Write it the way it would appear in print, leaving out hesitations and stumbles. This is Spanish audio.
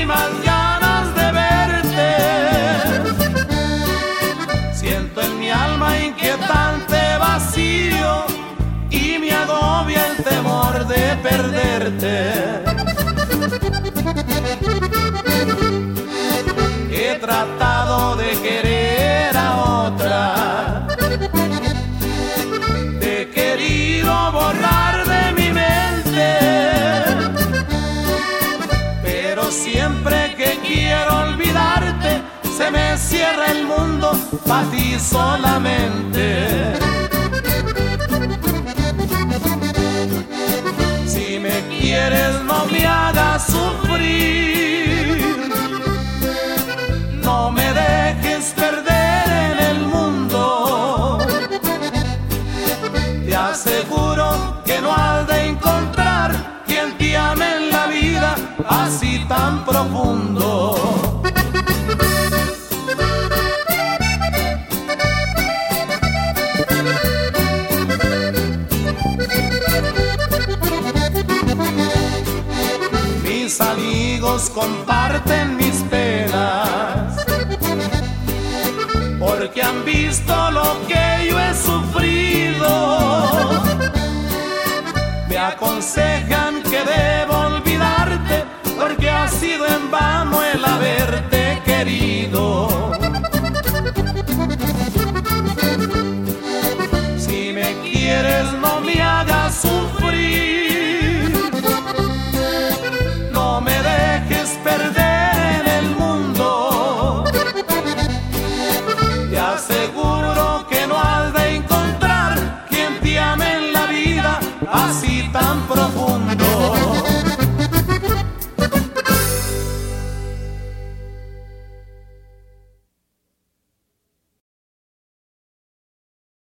muchísimas ganas de verte. Siento en mi alma inquietante vacío y me agobia el temor de perderte. He tratado de querer a otra, te he querido borrar de mi mente, pero siempre que quiero olvidarte se me cierra el mundo para ti solamente. Si me quieres no me hagas sufrir, no me dejes perder en el mundo. Te aseguro que no has de encontrar quien te ame en la vida así tan profundo. Mis amigos comparten mis penas, porque han visto lo que yo he sufrido. Me aconsejan que debo olvidarte, porque ha sido en vano el haberte querido. Si me quieres no me hagas sufrir, no me dejes perder en el mundo. Te aseguro que no has de encontrar quien te ame en la vida así